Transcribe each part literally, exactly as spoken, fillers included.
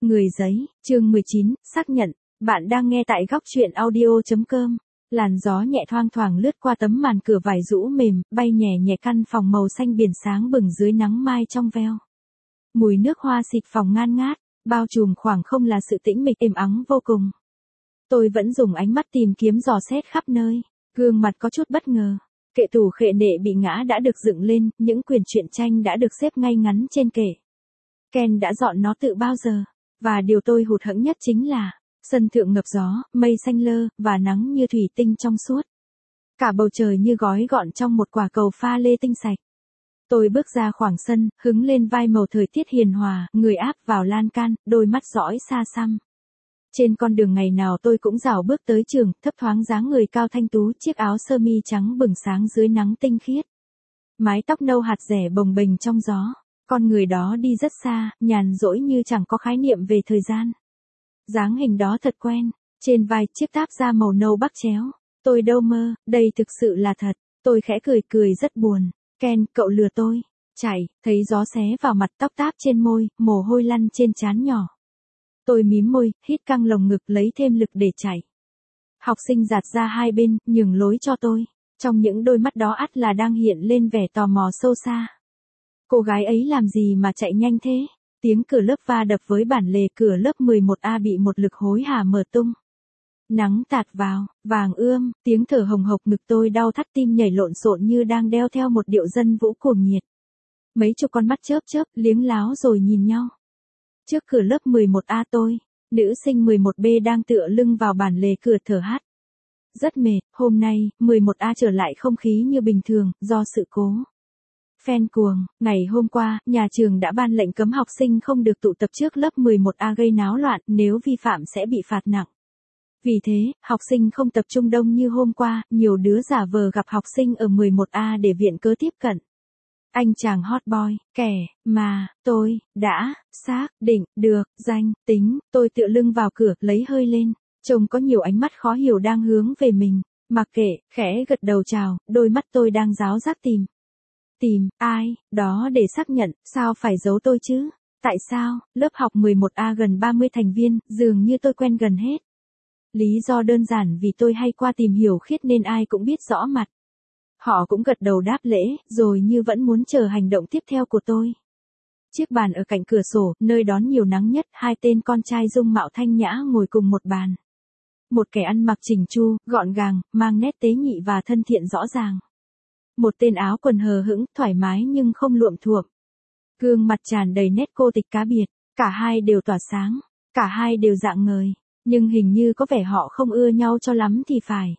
Người giấy, chương mười chín, xác nhận, bạn đang nghe tại góc truyện audio.com. Làn gió nhẹ thoang thoảng lướt qua tấm màn cửa vải rũ mềm, bay nhẹ nhẹ căn phòng màu xanh biển sáng bừng dưới nắng mai trong veo. Mùi nước hoa xịt phòng ngan ngát, bao trùm khoảng không là sự tĩnh mịch êm ắng vô cùng. Tôi vẫn dùng ánh mắt tìm kiếm dò xét khắp nơi, gương mặt có chút bất ngờ. Kệ tủ khệ nệ bị ngã đã được dựng lên, những quyển truyện tranh đã được xếp ngay ngắn trên kệ. Ken đã dọn nó tự bao giờ, và điều tôi hụt hẫng nhất chính là sân thượng ngập gió, mây xanh lơ, và nắng như thủy tinh trong suốt. Cả bầu trời như gói gọn trong một quả cầu pha lê tinh sạch. Tôi bước ra khoảng sân, hứng lên vai màu thời tiết hiền hòa, người áp vào lan can, đôi mắt dõi xa xăm. Trên con đường ngày nào tôi cũng rảo bước tới trường, thấp thoáng dáng người cao thanh tú, chiếc áo sơ mi trắng bừng sáng dưới nắng tinh khiết. Mái tóc nâu hạt rẻ bồng bềnh trong gió. Con người đó đi rất xa, nhàn rỗi như chẳng có khái niệm về thời gian. Dáng hình đó thật quen, trên vai chiếc táp da màu nâu bắc chéo. Tôi đâu mơ, đây thực sự là thật. Tôi khẽ cười cười rất buồn. Ken, cậu lừa tôi. Chạy, thấy gió xé vào mặt, tóc táp trên môi, mồ hôi lăn trên trán nhỏ. Tôi mím môi, hít căng lồng ngực lấy thêm lực để chạy. Học sinh giạt ra hai bên, nhường lối cho tôi. Trong những đôi mắt đó ắt là đang hiện lên vẻ tò mò sâu xa. Cô gái ấy làm gì mà chạy nhanh thế? Tiếng cửa lớp va đập với bản lề cửa lớp mười một A bị một lực hối hả mở tung. Nắng tạt vào, vàng ươm, tiếng thở hồng hộc, ngực tôi đau thắt, tim nhảy lộn xộn như đang đeo theo một điệu dân vũ cuồng nhiệt. Mấy chục con mắt chớp chớp, liếng láo rồi nhìn nhau. Trước cửa lớp mười một A tôi, nữ sinh mười một B đang tựa lưng vào bản lề cửa thở hắt. Rất mệt, hôm nay, mười một A trở lại không khí như bình thường, do sự cố. Fan cuồng, ngày hôm qua, nhà trường đã ban lệnh cấm học sinh không được tụ tập trước lớp mười một A gây náo loạn, nếu vi phạm sẽ bị phạt nặng. Vì thế, học sinh không tập trung đông như hôm qua, nhiều đứa giả vờ gặp học sinh ở mười một A để viện cớ tiếp cận. Anh chàng hot boy, kẻ, mà, tôi, đã, xác, định, được, danh, tính, tôi tựa lưng vào cửa, lấy hơi lên, trông có nhiều ánh mắt khó hiểu đang hướng về mình, mặc kệ, khẽ gật đầu chào, đôi mắt tôi đang ráo rác tìm. Tìm, ai, đó để xác nhận, sao phải giấu tôi chứ? Tại sao, lớp học mười một A gần ba mươi thành viên, dường như tôi quen gần hết. Lý do đơn giản vì tôi hay qua tìm hiểu Khiết nên ai cũng biết rõ mặt. Họ cũng gật đầu đáp lễ, rồi như vẫn muốn chờ hành động tiếp theo của tôi. Chiếc bàn ở cạnh cửa sổ, nơi đón nhiều nắng nhất, hai tên con trai dung mạo thanh nhã ngồi cùng một bàn. Một kẻ ăn mặc chỉnh chu, gọn gàng, mang nét tế nhị và thân thiện rõ ràng. Một tên áo quần hờ hững, thoải mái nhưng không luộm thuộm. Gương mặt tràn đầy nét cô tịch cá biệt, cả hai đều tỏa sáng, cả hai đều rạng ngời, nhưng hình như có vẻ họ không ưa nhau cho lắm thì phải.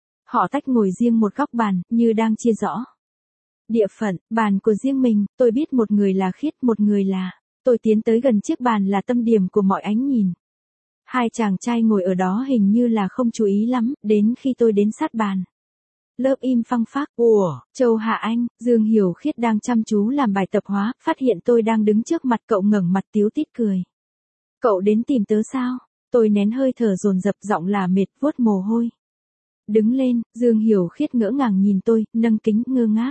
Họ tách ngồi riêng một góc bàn, như đang chia rõ địa phận, bàn của riêng mình, tôi biết một người là Khiết, một người là, tôi tiến tới gần chiếc bàn là tâm điểm của mọi ánh nhìn. Hai chàng trai ngồi ở đó hình như là không chú ý lắm, đến khi tôi đến sát bàn. Lớp im phăng phắc. Ủa, Châu Hạ Anh, Dương Hiểu Khiết đang chăm chú làm bài tập hóa, phát hiện tôi đang đứng trước mặt cậu ngẩng mặt tíu tít cười. Cậu đến tìm tớ sao? Tôi nén hơi thở dồn dập, giọng là mệt, vuốt mồ hôi. Đứng lên, Dương Hiểu Khiết ngỡ ngàng nhìn tôi, nâng kính, ngơ ngác.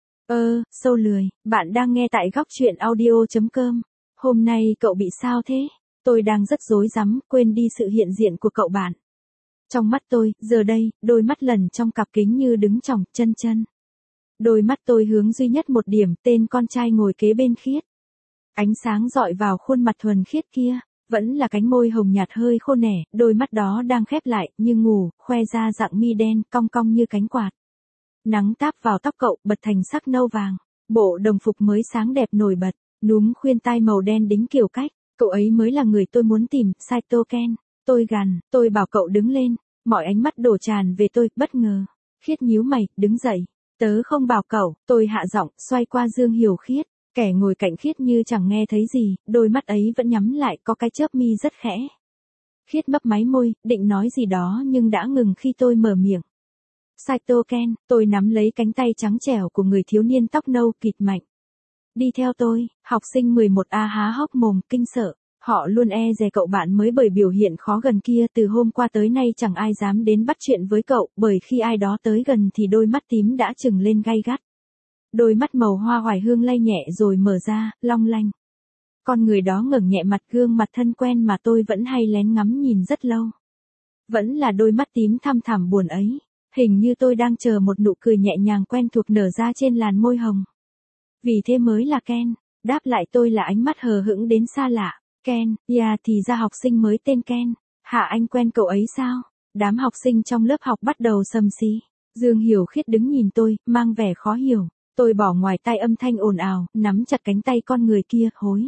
Ơ, sâu lười, bạn đang nghe tại góc truyện audio.com. Hôm nay cậu bị sao thế? Tôi đang rất rối rắm, quên đi sự hiện diện của cậu bạn. Trong mắt tôi, giờ đây, đôi mắt lần trong cặp kính như đứng chòng, chân chân. Đôi mắt tôi hướng duy nhất một điểm, tên con trai ngồi kế bên Khiết. Ánh sáng dọi vào khuôn mặt thuần khiết kia, vẫn là cánh môi hồng nhạt hơi khô nẻ, đôi mắt đó đang khép lại, như ngủ, khoe ra dạng mi đen, cong cong như cánh quạt. Nắng táp vào tóc cậu, bật thành sắc nâu vàng, bộ đồng phục mới sáng đẹp nổi bật, núm khuyên tai màu đen đính kiểu cách, cậu ấy mới là người tôi muốn tìm, Saito Ken. Tôi gằn, tôi bảo cậu đứng lên, mọi ánh mắt đổ tràn về tôi, bất ngờ. Khiết nhíu mày, đứng dậy, tớ không bảo cậu, tôi hạ giọng, xoay qua Dương Hiểu Khiết, kẻ ngồi cạnh Khiết như chẳng nghe thấy gì, đôi mắt ấy vẫn nhắm lại, có cái chớp mi rất khẽ. Khiết mấp máy môi, định nói gì đó nhưng đã ngừng khi tôi mở miệng. Saito Ken, tôi nắm lấy cánh tay trắng trẻo của người thiếu niên tóc nâu, kịt mạnh. Đi theo tôi, học sinh mười một A há hốc mồm, kinh sợ. Họ luôn e dè cậu bạn mới bởi biểu hiện khó gần kia, từ hôm qua tới nay chẳng ai dám đến bắt chuyện với cậu, bởi khi ai đó tới gần thì đôi mắt tím đã trừng lên gay gắt. Đôi mắt màu hoa hoài hương lay nhẹ rồi mở ra, long lanh. Con người đó ngẩng nhẹ mặt, gương mặt thân quen mà tôi vẫn hay lén ngắm nhìn rất lâu. Vẫn là đôi mắt tím thăm thẳm buồn ấy. Hình như tôi đang chờ một nụ cười nhẹ nhàng quen thuộc nở ra trên làn môi hồng. Vì thế mới là Ken. Đáp lại tôi là ánh mắt hờ hững đến xa lạ. Ken, yeah thì ra học sinh mới tên Ken. Hả, anh quen cậu ấy sao? Đám học sinh trong lớp học bắt đầu sầm xì. Dương Hiểu Khiết đứng nhìn tôi, mang vẻ khó hiểu. Tôi bỏ ngoài tai âm thanh ồn ào, nắm chặt cánh tay con người kia, hối.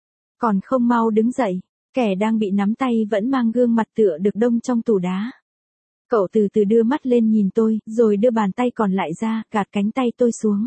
Còn không mau đứng dậy. Kẻ đang bị nắm tay vẫn mang gương mặt tựa được đông trong tủ đá. Cậu từ từ đưa mắt lên nhìn tôi, rồi đưa bàn tay còn lại ra, gạt cánh tay tôi xuống.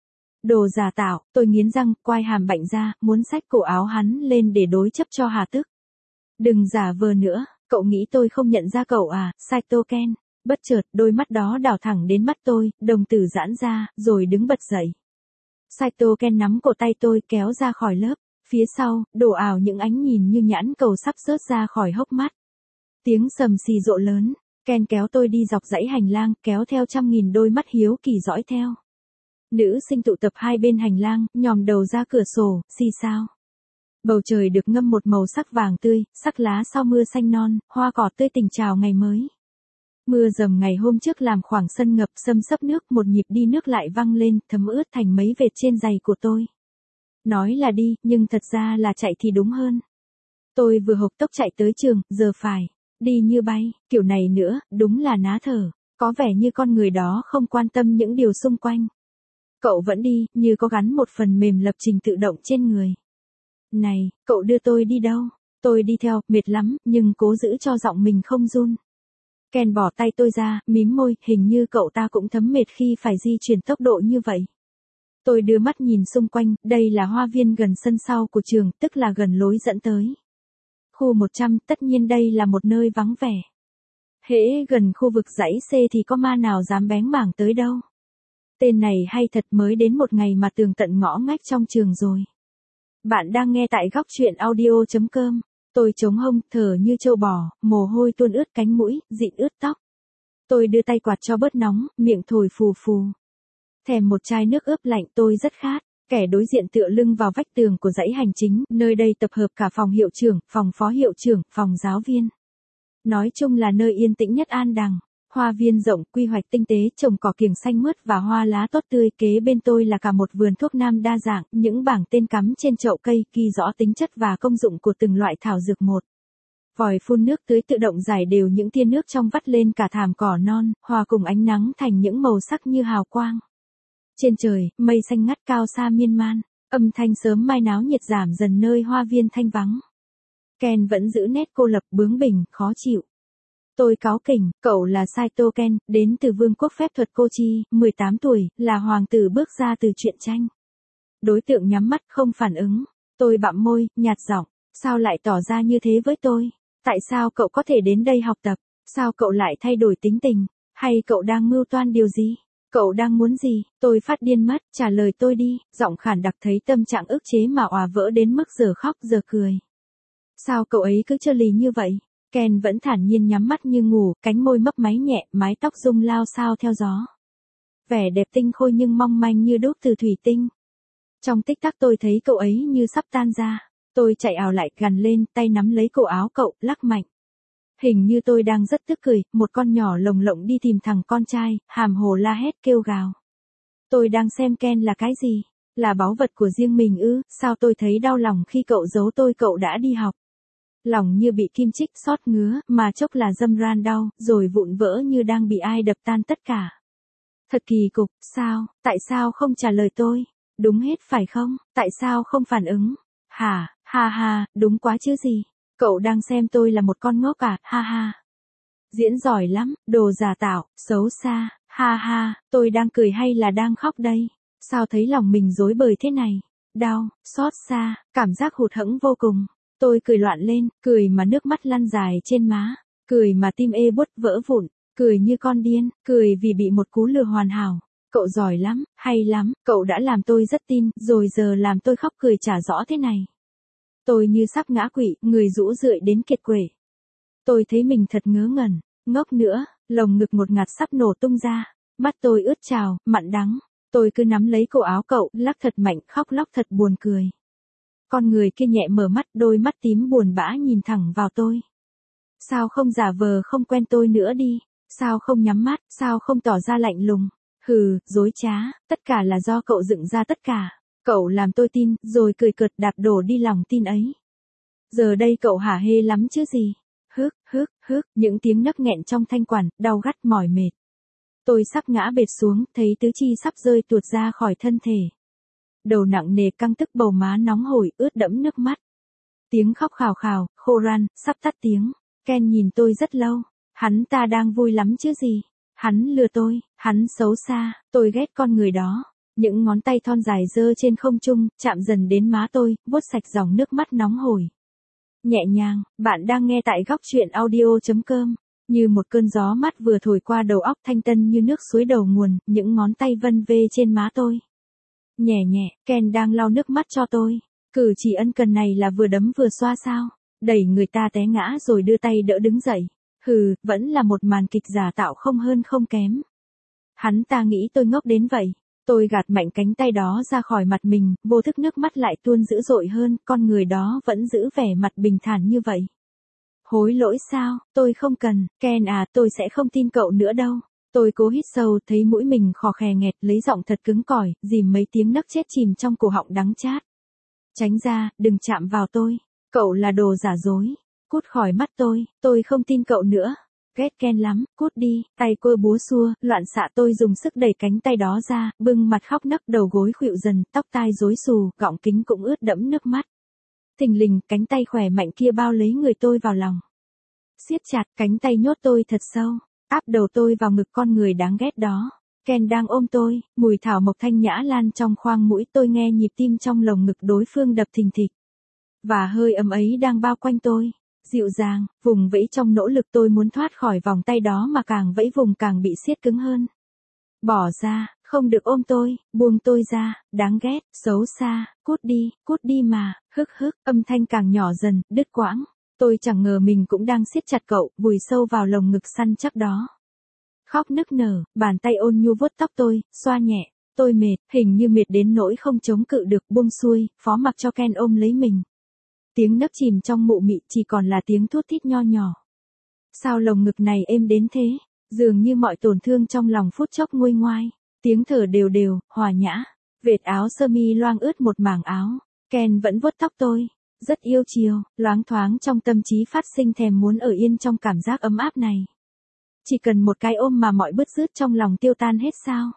Đồ giả tạo, tôi nghiến răng, quai hàm bạnh ra, muốn xách cổ áo hắn lên để đối chấp cho hà tức. Đừng giả vờ nữa, cậu nghĩ tôi không nhận ra cậu à, Saito Ken. Bất chợt, đôi mắt đó đảo thẳng đến mắt tôi, đồng tử giãn ra, rồi đứng bật dậy. Saito Ken nắm cổ tay tôi kéo ra khỏi lớp. Phía sau, đổ ảo những ánh nhìn như nhãn cầu sắp rớt ra khỏi hốc mắt. Tiếng sầm xì rộ lớn, Ken kéo tôi đi dọc dãy hành lang, kéo theo trăm nghìn đôi mắt hiếu kỳ dõi theo. Nữ sinh tụ tập hai bên hành lang, nhòm đầu ra cửa sổ, xì xao. Bầu trời được ngâm một màu sắc vàng tươi, sắc lá sau mưa xanh non, hoa cỏ tươi tỉnh chào ngày mới. Mưa dầm ngày hôm trước làm khoảng sân ngập xâm xấp nước, một nhịp đi nước lại văng lên, thấm ướt thành mấy vệt trên giày của tôi. Nói là đi, nhưng thật ra là chạy thì đúng hơn. Tôi vừa hộc tốc chạy tới trường, giờ phải đi như bay, kiểu này nữa, đúng là ná thở. Có vẻ như con người đó không quan tâm những điều xung quanh. Cậu vẫn đi, như có gắn một phần mềm lập trình tự động trên người. Này, cậu đưa tôi đi đâu? Tôi đi theo, mệt lắm, nhưng cố giữ cho giọng mình không run. Ken bỏ tay tôi ra, mím môi, hình như cậu ta cũng thấm mệt khi phải di chuyển tốc độ như vậy. Tôi đưa mắt nhìn xung quanh, đây là hoa viên gần sân sau của trường, tức là gần lối dẫn tới. Khu một trăm, tất nhiên đây là một nơi vắng vẻ. Hễ gần khu vực dãy C thì có ma nào dám bén mảng tới đâu. Tên này hay thật, mới đến một ngày mà tường tận ngõ ngách trong trường rồi. Bạn đang nghe tại góc truyện audio chấm com. Tôi chống hông, thở như trâu bò, mồ hôi tuôn ướt cánh mũi, dịn ướt tóc. Tôi đưa tay quạt cho bớt nóng, miệng thổi phù phù. Thèm một chai nước ướp lạnh, tôi rất khát. Kẻ đối diện tựa lưng vào vách tường của dãy hành chính, nơi đây tập hợp cả phòng hiệu trưởng, phòng phó hiệu trưởng, phòng giáo viên. Nói chung là nơi yên tĩnh nhất An Đằng. Hoa viên rộng, quy hoạch tinh tế, trồng cỏ kiểng xanh mướt và hoa lá tốt tươi. Kế bên tôi là cả một vườn thuốc nam đa dạng, những bảng tên cắm trên chậu cây ghi rõ tính chất và công dụng của từng loại thảo dược một. Vòi phun nước tưới tự động rải đều những tia nước trong vắt lên cả thảm cỏ non, hòa cùng ánh nắng thành những màu sắc như hào quang. Trên trời, mây xanh ngắt cao xa miên man, âm thanh sớm mai náo nhiệt giảm dần nơi hoa viên thanh vắng. Ken vẫn giữ nét cô lập, bướng bỉnh, khó chịu. Tôi cáu kỉnh, cậu là Saito Ken, đến từ vương quốc phép thuật Kochi, mười tám tuổi, là hoàng tử bước ra từ truyện tranh. Đối tượng nhắm mắt không phản ứng. Tôi bặm môi, nhạt giọng, sao lại tỏ ra như thế với tôi? Tại sao cậu có thể đến đây học tập? Sao cậu lại thay đổi tính tình? Hay cậu đang mưu toan điều gì? Cậu đang muốn gì? Tôi phát điên mất, trả lời tôi đi, giọng khản đặc thấy tâm trạng ức chế mà òa vỡ đến mức giờ khóc giờ cười. Sao cậu ấy cứ trơ lì như vậy? Ken vẫn thản nhiên nhắm mắt như ngủ, cánh môi mấp máy nhẹ, mái tóc rung lao xao theo gió. Vẻ đẹp tinh khôi nhưng mong manh như đúc từ thủy tinh. Trong tích tắc tôi thấy cậu ấy như sắp tan ra. Tôi chạy ào lại, gằn lên, tay nắm lấy cổ áo cậu, lắc mạnh. Hình như tôi đang rất tức cười, một con nhỏ lồng lộng đi tìm thằng con trai, hàm hồ la hét kêu gào. Tôi đang xem Ken là cái gì? Là báu vật của riêng mình ư? Sao tôi thấy đau lòng khi cậu giấu tôi, cậu đã đi học. Lòng như bị kim chích, xót ngứa, mà chốc là dâm ran đau, rồi vụn vỡ như đang bị ai đập tan tất cả. Thật kỳ cục, sao, tại sao không trả lời tôi? Đúng hết phải không? Tại sao không phản ứng? Hả, ha ha, đúng quá chứ gì? Cậu đang xem tôi là một con ngốc à, ha ha. Diễn giỏi lắm, đồ giả tạo, xấu xa, ha ha, tôi đang cười hay là đang khóc đây? Sao thấy lòng mình rối bời thế này? Đau, xót xa, cảm giác hụt hẫng vô cùng. Tôi cười loạn lên, cười mà nước mắt lăn dài trên má, cười mà tim ê buốt vỡ vụn, cười như con điên, cười vì bị một cú lừa hoàn hảo. Cậu giỏi lắm, hay lắm, cậu đã làm tôi rất tin, rồi giờ làm tôi khóc cười chả rõ thế này. Tôi như sắp ngã quỵ, người rũ rượi đến kiệt quệ. Tôi thấy mình thật ngớ ngẩn, ngốc nữa, lồng ngực một ngạt sắp nổ tung ra, mắt tôi ướt trào, mặn đắng. Tôi cứ nắm lấy cổ áo cậu, lắc thật mạnh, khóc lóc thật buồn cười. Con người kia nhẹ mở mắt, đôi mắt tím buồn bã nhìn thẳng vào tôi. Sao không giả vờ không quen tôi nữa đi? Sao không nhắm mắt? Sao không tỏ ra lạnh lùng? Hừ, dối trá, tất cả là do cậu dựng ra tất cả. Cậu làm tôi tin, rồi cười cợt đạp đổ đi lòng tin ấy. Giờ đây cậu hả hê lắm chứ gì? Hức, hức, hức, những tiếng nấc nghẹn trong thanh quản, đau gắt mỏi mệt. Tôi sắp ngã bệt xuống, thấy tứ chi sắp rơi tuột ra khỏi thân thể. Đầu nặng nề căng tức, bầu má nóng hổi, ướt đẫm nước mắt. Tiếng khóc khào khào, khô ran, sắp tắt tiếng. Ken nhìn tôi rất lâu. Hắn ta đang vui lắm chứ gì? Hắn lừa tôi, hắn xấu xa, tôi ghét con người đó. Những ngón tay thon dài giơ trên không trung, chạm dần đến má tôi, vuốt sạch dòng nước mắt nóng hổi. Nhẹ nhàng, bạn đang nghe tại góc truyện audio chấm com. Như một cơn gió mát vừa thổi qua đầu óc, thanh tân như nước suối đầu nguồn, những ngón tay vân vê trên má tôi. Nhẹ nhẹ, Ken đang lau nước mắt cho tôi. Cử chỉ ân cần này là vừa đấm vừa xoa sao? Đẩy người ta té ngã rồi đưa tay đỡ đứng dậy. Hừ, vẫn là một màn kịch giả tạo không hơn không kém. Hắn ta nghĩ tôi ngốc đến vậy. Tôi gạt mạnh cánh tay đó ra khỏi mặt mình, vô thức nước mắt lại tuôn dữ dội hơn, con người đó vẫn giữ vẻ mặt bình thản như vậy. Hối lỗi sao? Tôi không cần, Ken à, tôi sẽ không tin cậu nữa đâu. Tôi cố hít sâu, thấy mũi mình khò khè nghẹt, lấy giọng thật cứng cỏi, dìm mấy tiếng nấc chết chìm trong cổ họng đắng chát. Tránh ra, đừng chạm vào tôi. Cậu là đồ giả dối. Cút khỏi mắt tôi, tôi không tin cậu nữa. Ghét Ken lắm, cút đi, tay cô búa xua, loạn xạ. Tôi dùng sức đẩy cánh tay đó ra, bưng mặt khóc nấc, đầu gối khuỵu dần, tóc tai rối xù, gọng kính cũng ướt đẫm nước mắt. Thình lình, cánh tay khỏe mạnh kia bao lấy người tôi vào lòng. Siết chặt, cánh tay nhốt tôi thật sâu, áp đầu tôi vào ngực con người đáng ghét đó. Ken đang ôm tôi, mùi thảo mộc thanh nhã lan trong khoang mũi, tôi nghe nhịp tim trong lồng ngực đối phương đập thình thịch. Và hơi ấm ấy đang bao quanh tôi. Dịu dàng, vùng vẫy trong nỗ lực tôi muốn thoát khỏi vòng tay đó mà càng vẫy vùng càng bị siết cứng hơn. Bỏ ra, không được ôm tôi, buông tôi ra, đáng ghét, xấu xa, cút đi, cút đi mà, hức hức, âm thanh càng nhỏ dần, đứt quãng. Tôi chẳng ngờ mình cũng đang siết chặt cậu, vùi sâu vào lồng ngực săn chắc đó. Khóc nức nở, bàn tay ôn nhu vuốt tóc tôi, xoa nhẹ, tôi mệt, hình như mệt đến nỗi không chống cự được, buông xuôi, phó mặc cho Ken ôm lấy mình. Tiếng nấc chìm trong mụ mị chỉ còn là tiếng thút thít nho nhỏ. Sao lồng ngực này êm đến thế? Dường như mọi tổn thương trong lòng phút chốc nguôi ngoai. Tiếng thở đều đều, hòa nhã. Vệt áo sơ mi loang ướt một mảng áo. Ken vẫn vuốt tóc tôi. Rất yêu chiều, loáng thoáng trong tâm trí phát sinh thèm muốn ở yên trong cảm giác ấm áp này. Chỉ cần một cái ôm mà mọi bứt rứt trong lòng tiêu tan hết sao?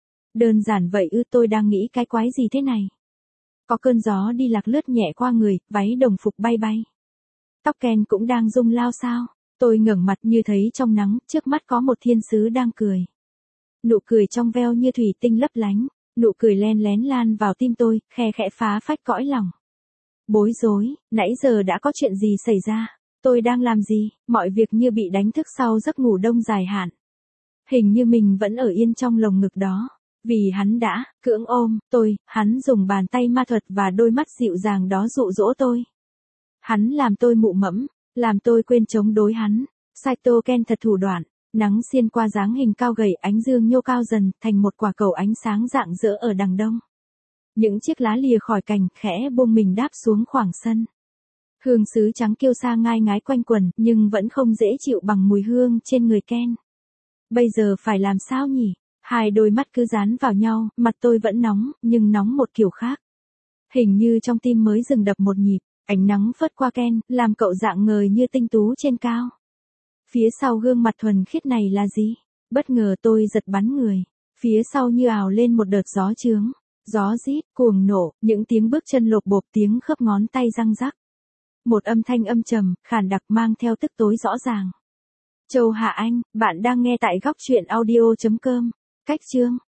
Đơn giản vậy ư? Tôi đang nghĩ cái quái gì thế này? Có cơn gió đi lạc lướt nhẹ qua người, váy đồng phục bay bay. Tóc Ken cũng đang rung lao sao? Tôi ngẩng mặt như thấy trong nắng, trước mắt có một thiên sứ đang cười. Nụ cười trong veo như thủy tinh lấp lánh, nụ cười len lén lan vào tim tôi, khe khẽ phá phách cõi lòng. Bối rối, nãy giờ đã có chuyện gì xảy ra? Tôi đang làm gì? Mọi việc như bị đánh thức sau giấc ngủ đông dài hạn. Hình như mình vẫn ở yên trong lồng ngực đó. Vì hắn đã cưỡng ôm tôi, hắn dùng bàn tay ma thuật và đôi mắt dịu dàng đó dụ dỗ tôi. Hắn làm tôi mụ mẫm, làm tôi quên chống đối hắn. Saito Ken thật thủ đoạn. Nắng xiên qua dáng hình cao gầy, ánh dương nhô cao dần thành một quả cầu ánh sáng rạng rỡ ở đằng đông. Những chiếc lá lìa khỏi cành khẽ buông mình đáp xuống khoảng sân. Hương sứ trắng kiêu sa ngai ngái quanh quần, nhưng vẫn không dễ chịu bằng mùi hương trên người Ken. Bây giờ phải làm sao nhỉ? Hai đôi mắt cứ dán vào nhau, mặt tôi vẫn nóng, nhưng nóng một kiểu khác. Hình như trong tim mới dừng đập một nhịp, ánh nắng phớt qua Ken, làm cậu dạng ngời như tinh tú trên cao. Phía sau gương mặt thuần khiết này là gì? Bất ngờ tôi giật bắn người. Phía sau như ào lên một đợt gió trướng. Gió rít, cuồng nổ, những tiếng bước chân lộp bộp, tiếng khớp ngón tay răng rắc. Một âm thanh âm trầm, khàn đặc mang theo tức tối rõ ràng. Châu Hạ Anh, bạn đang nghe tại góc truyện audio chấm com. Cách chương